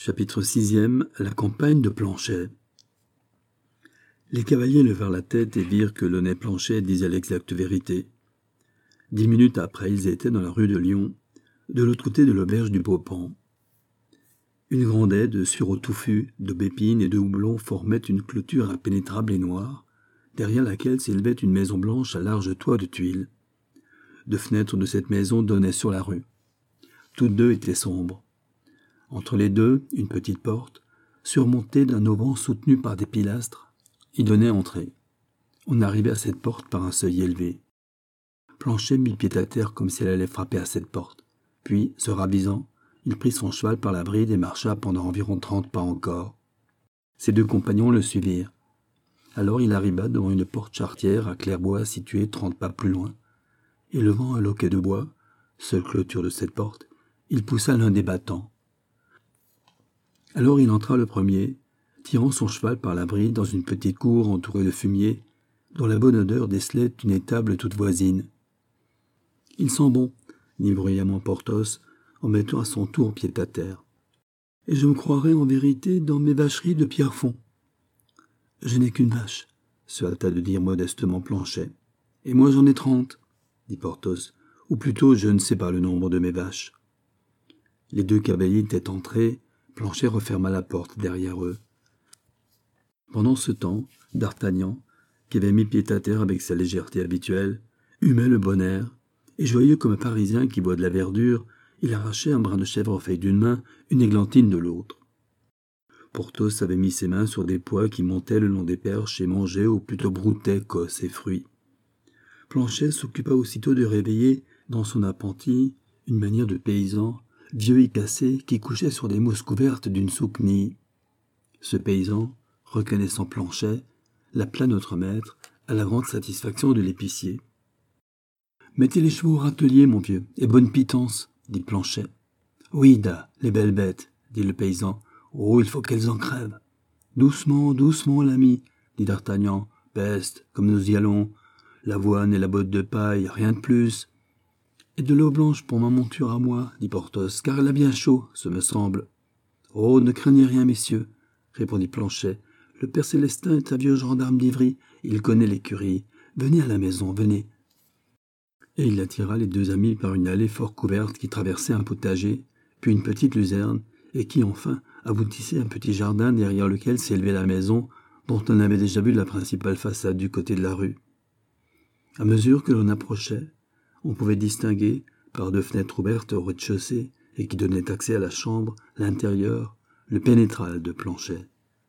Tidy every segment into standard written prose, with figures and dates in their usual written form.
Chapitre 6e. La campagne de Planchet. Les cavaliers levèrent la tête et virent que l'honnête Planchet disait l'exacte vérité. 10 minutes après, ils étaient dans la rue de Lyon, de l'autre côté de l'auberge du Beaupan. Une grande haie de sureaux touffus, d'aubépines et de houblons formait une clôture impénétrable et noire, derrière laquelle s'élevait une maison blanche à large toit de tuiles. 2 fenêtres de cette maison donnaient sur la rue. Toutes 2 étaient sombres. Entre les 2, une petite porte, surmontée d'un auvent soutenu par des pilastres, y donnait entrée. On arrivait à cette porte par un seuil élevé. Planchet mit pied à terre comme s'il allait frapper à cette porte. Puis, se ravisant, il prit son cheval par la bride et marcha pendant environ 30 pas encore. Ses 2 compagnons le suivirent. Alors il arriva devant une porte charretière à claire-bois située 30 pas plus loin, et levant un loquet de bois, seule clôture de cette porte, il poussa l'un des battants. Alors il entra le premier, tirant son cheval par la bride dans une petite cour entourée de fumier, dont la bonne odeur décelait une étable toute voisine. « Il sent bon », dit bruyamment Porthos, en mettant à son tour pied à terre. « Et je me croirais en vérité dans mes vacheries de Pierrefonds. »« Je n'ai qu'une vache, » se hâta de dire modestement Planchet. « Et moi j'en ai 30, » dit Porthos, « ou plutôt je ne sais pas le nombre de mes vaches. » Les 2 cavaliers étaient entrés. Planchet referma la porte derrière eux. Pendant ce temps, D'Artagnan, qui avait mis pied à terre avec sa légèreté habituelle, humait le bon air, et joyeux comme un Parisien qui boit de la verdure, il arrachait un brin de chèvrefeuille d'une main, une églantine de l'autre. Porthos avait mis ses mains sur des pois qui montaient le long des perches et mangeaient ou plutôt broutaient cosses et fruits. Planchet s'occupa aussitôt de réveiller, dans son appentis, une manière de paysan, vieux et cassé, qui couchait sur des mousses couvertes d'une souquenille. Ce paysan, reconnaissant Planchet, l'appela notre maître, à la grande satisfaction de l'épicier. « Mettez les chevaux au râtelier, mon vieux, et bonne pitance, » dit Planchet. « Oui, da, les belles bêtes, » dit le paysan. « Oh, il faut qu'elles en crèvent. »« Doucement, doucement, l'ami, » dit D'Artagnan. « Peste, comme nous y allons. L'avoine et la botte de paille, rien de plus. »« Et de l'eau blanche pour ma monture à moi, » dit Porthos, « car elle a bien chaud, ce me semble. »« Oh, ne craignez rien, messieurs, » répondit Planchet. « Le père Célestin est un vieux gendarme d'Ivry, il connaît l'écurie. Venez à la maison, venez. » Et il attira les 2 amis par une allée fort couverte qui traversait un potager, puis une petite luzerne, et qui enfin aboutissait à un petit jardin derrière lequel s'élevait la maison dont on avait déjà vu la principale façade du côté de la rue. À mesure que l'on approchait, on pouvait distinguer, par 2 fenêtres ouvertes au rez-de-chaussée et qui donnaient accès à la chambre, l'intérieur, le pénétral de Planchet.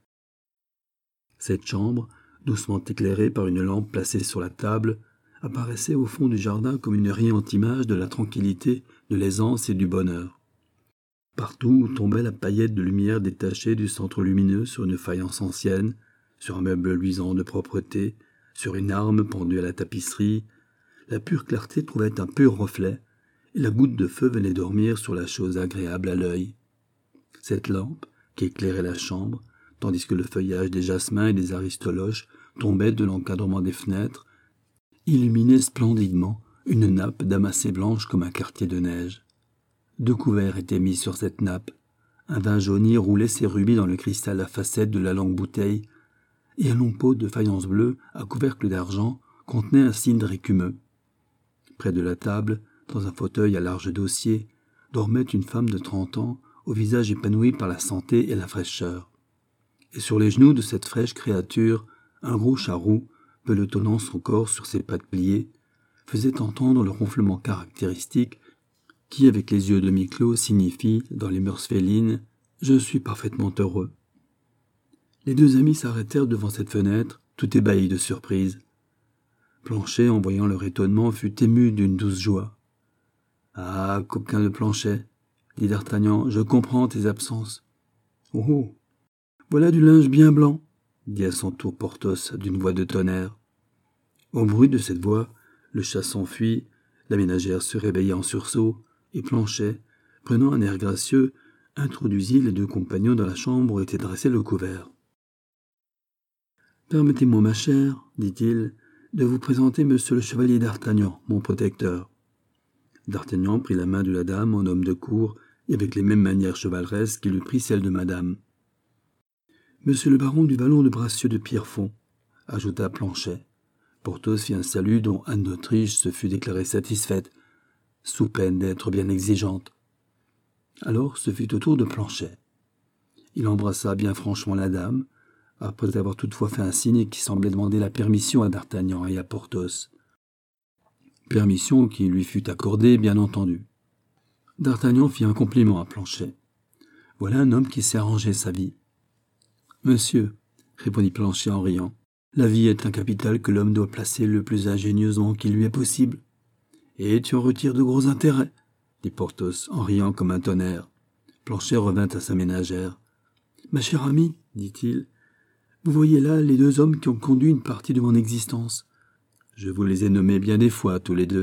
Cette chambre, doucement éclairée par une lampe placée sur la table, apparaissait au fond du jardin comme une riante image de la tranquillité, de l'aisance et du bonheur. Partout où tombait la paillette de lumière détachée du centre lumineux sur une faïence ancienne, sur un meuble luisant de propreté, sur une arme pendue à la tapisserie, la pure clarté trouvait un pur reflet, et la goutte de feu venait dormir sur la chose agréable à l'œil. Cette lampe, qui éclairait la chambre, tandis que le feuillage des jasmins et des aristoloches tombait de l'encadrement des fenêtres, illuminait splendidement une nappe damassée blanche comme un quartier de neige. 2 couverts étaient mis sur cette nappe. Un vin jauni roulait ses rubis dans le cristal à facettes de la longue bouteille, et un long pot de faïence bleue à couvercle d'argent contenait un cidre écumeux. Près de la table, dans un fauteuil à large dossier, dormait une femme de 30 ans, au visage épanoui par la santé et la fraîcheur. Et sur les genoux de cette fraîche créature, un gros charroux, pelotonnant son corps sur ses pattes pliées, faisait entendre le ronflement caractéristique qui, avec les yeux demi-clos, signifie, dans les mœurs félines, « Je suis parfaitement heureux ». Les 2 amis s'arrêtèrent devant cette fenêtre, tout ébahis de surprise. Planchet, en voyant leur étonnement, fut ému d'une douce joie. « Ah, coquin de Planchet, » dit D'Artagnan, « je comprends tes absences. »« Oh, voilà du linge bien blanc, » dit à son tour Porthos d'une voix de tonnerre. Au bruit de cette voix, le chat s'enfuit, la ménagère se réveilla en sursaut, et Planchet, prenant un air gracieux, introduisit les 2 compagnons dans la chambre où était dressé le couvert. « Permettez-moi, ma chère, dit-il, de vous présenter monsieur le chevalier d'Artagnan, mon protecteur. » D'Artagnan prit la main de la dame en homme de cour et avec les mêmes manières chevaleresques qu'il eût pris celles de madame. « Monsieur le baron du vallon de Bracieux de Pierrefonds », ajouta Planchet. Porthos fit un salut dont Anne d'Autriche se fut déclarée satisfaite, sous peine d'être bien exigeante. Alors ce fut au tour de Planchet. Il embrassa bien franchement la dame, après avoir toutefois fait un signe qui semblait demander la permission à d'Artagnan et à Porthos. Permission qui lui fut accordée, bien entendu. D'Artagnan fit un compliment à Planchet. « Voilà un homme qui sait arranger sa vie. »« Monsieur, » répondit Planchet en riant, « la vie est un capital que l'homme doit placer le plus ingénieusement qu'il lui est possible. »« Et tu en retires de gros intérêts, » dit Porthos en riant comme un tonnerre. Planchet revint à sa ménagère. « Ma chère amie, dit-il, vous voyez là les deux hommes qui ont conduit une partie de mon existence. Je vous les ai nommés bien des fois, tous les deux. »«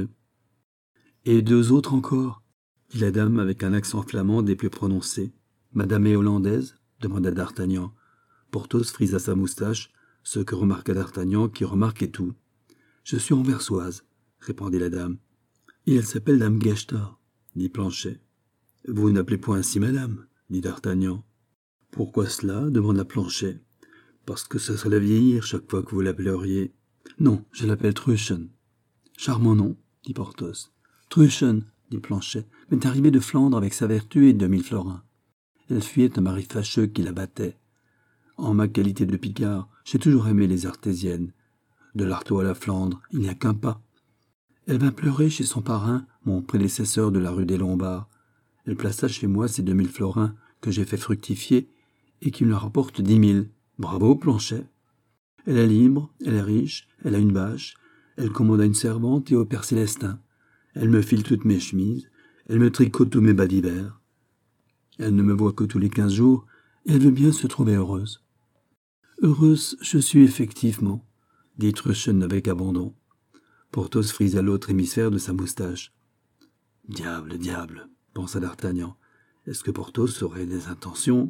Et deux autres encore ?» dit la dame avec un accent flamand des plus prononcés. « Madame est hollandaise ?» demanda d'Artagnan. Porthos frisa sa moustache, ce que remarqua d'Artagnan, qui remarquait tout. « Je suis anversoise, » répondit la dame. « Et elle s'appelle dame Guechter, » dit Planchet. « Vous n'appelez point ainsi madame, » dit d'Artagnan. « Pourquoi cela ?» demanda Planchet. « Parce que ça serait vieillir chaque fois que vous l'appelleriez. »« Non, je l'appelle Truchen. »« Charmant nom, » dit Porthos. « Truchen, » dit Planchet, m'est arrivé de Flandre avec sa vertu et 2000 florins. Elle fuyait un mari fâcheux qui la battait. En ma qualité de Picard, j'ai toujours aimé les artésiennes. De l'Artois à la Flandre, il n'y a qu'un pas. Elle vint pleurer chez son parrain, mon prédécesseur de la rue des Lombards. Elle plaça chez moi ses 2000 florins que j'ai fait fructifier et qui me rapportent 10 000. Bravo, Planchet. Elle est libre, elle est riche, elle a une vache, elle commande à une servante et au père Célestin. Elle me file toutes mes chemises, elle me tricote tous mes bas d'hiver. Elle ne me voit que tous les 15 jours et elle veut bien se trouver heureuse. Heureuse, je suis effectivement, dit Truchen avec abandon. Porthos frisa l'autre hémisphère de sa moustache. Diable, diable, pensa d'Artagnan. Est-ce que Porthos aurait des intentions?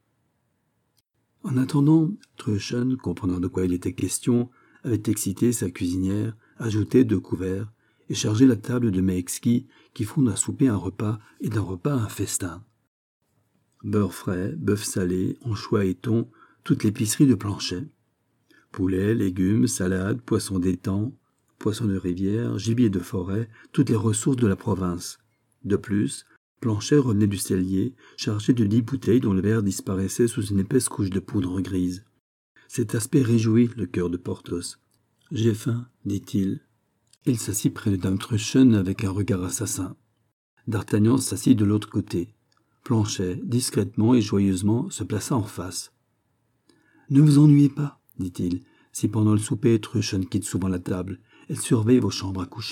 En attendant, Truchen, comprenant de quoi il était question, avait excité sa cuisinière, ajouté 2 couverts, et chargé la table de mets exquis qui font d'un souper un repas et d'un repas un festin. Beurre frais, bœuf salé, anchois et thon, toute l'épicerie de Planchet. Poulet, légumes, salades, poissons d'étang, poissons de rivière, gibier de forêt, toutes les ressources de la province. De plus, Planchet revenait du cellier, chargé de 10 bouteilles dont le verre disparaissait sous une épaisse couche de poudre grise. Cet aspect réjouit le cœur de Porthos. « J'ai faim, dit-il. » Il s'assit près de dame Truchen avec un regard assassin. D'Artagnan s'assit de l'autre côté. Planchet, discrètement et joyeusement, se plaça en face. « Ne vous ennuyez pas, dit-il, si pendant le souper Truchen quitte souvent la table. Elle surveille vos chambres à coucher. »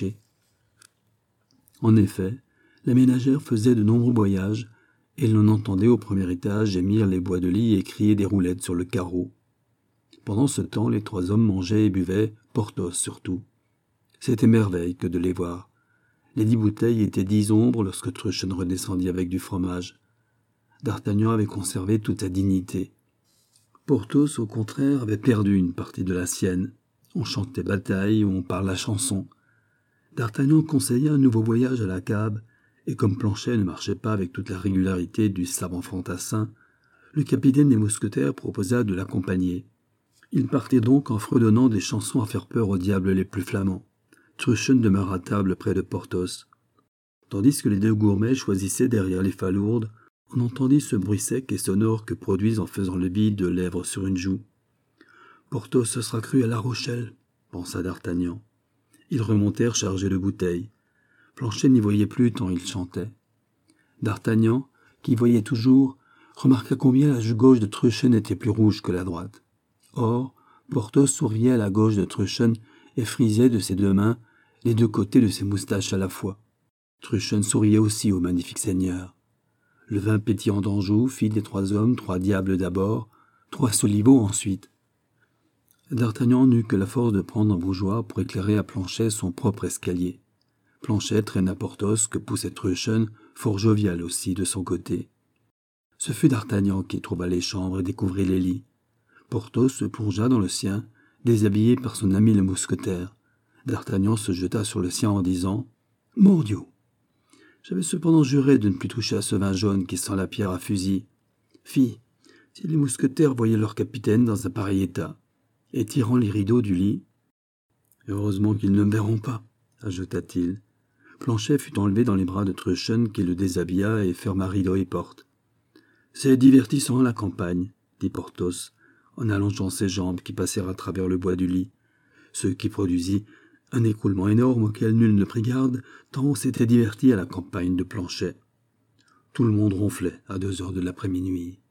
En effet, la ménagère faisait de nombreux voyages, et l'on entendait au premier étage gémir les bois de lit et crier des roulettes sur le carreau. Pendant ce temps, les 3 hommes mangeaient et buvaient, Porthos surtout. C'était merveille que de les voir. Les 10 bouteilles étaient 10 ombres lorsque Truchen redescendit avec du fromage. D'Artagnan avait conservé toute sa dignité. Porthos, au contraire, avait perdu une partie de la sienne. On chantait bataille ou on parla chanson. D'Artagnan conseilla un nouveau voyage à la Cave, et comme Planchet ne marchait pas avec toute la régularité du savant fantassin, le capitaine des mousquetaires proposa de l'accompagner. Ils partirent donc en fredonnant des chansons à faire peur aux diables les plus flamands. Truchen demeura à table près de Porthos. Tandis que les 2 gourmets choisissaient derrière les falourdes, on entendit ce bruit sec et sonore que produisent en faisant le bide 2 lèvres sur une joue. Porthos se sera cru à La Rochelle, pensa d'Artagnan. Ils remontèrent chargés de bouteilles. Planchet n'y voyait plus tant il chantait. D'Artagnan, qui voyait toujours, remarqua combien la joue gauche de Truchen était plus rouge que la droite. Or, Porthos souriait à la gauche de Truchen et frisait de ses 2 mains les 2 côtés de ses moustaches à la fois. Truchen souriait aussi au magnifique seigneur. Le vin pétillant d'Anjou fit des 3 hommes 3 diables d'abord, 3 soliveaux ensuite. D'Artagnan n'eut que la force de prendre un bougeoir pour éclairer à Planchet son propre escalier. Planchet traîna Porthos que poussait Truchen, fort jovial aussi de son côté. Ce fut d'Artagnan qui trouva les chambres et découvrit les lits. Porthos se plongea dans le sien, déshabillé par son ami le mousquetaire. D'Artagnan se jeta sur le sien en disant « Mordieu !» J'avais cependant juré de ne plus toucher à ce vin jaune qui sent la pierre à fusil. Fi, si les mousquetaires voyaient leur capitaine dans un pareil état, et tirant les rideaux du lit. Heureusement qu'ils ne me verront pas, ajouta-t-il. Planchet fut enlevé dans les bras de Truchen qui le déshabilla et ferma rideaux et portes. C'est divertissant la campagne, dit Porthos, en allongeant ses jambes qui passèrent à travers le bois du lit, ce qui produisit un écroulement énorme auquel nul ne prit garde, tant on s'était diverti à la campagne de Planchet. Tout le monde ronflait à 2 heures de l'après-minuit.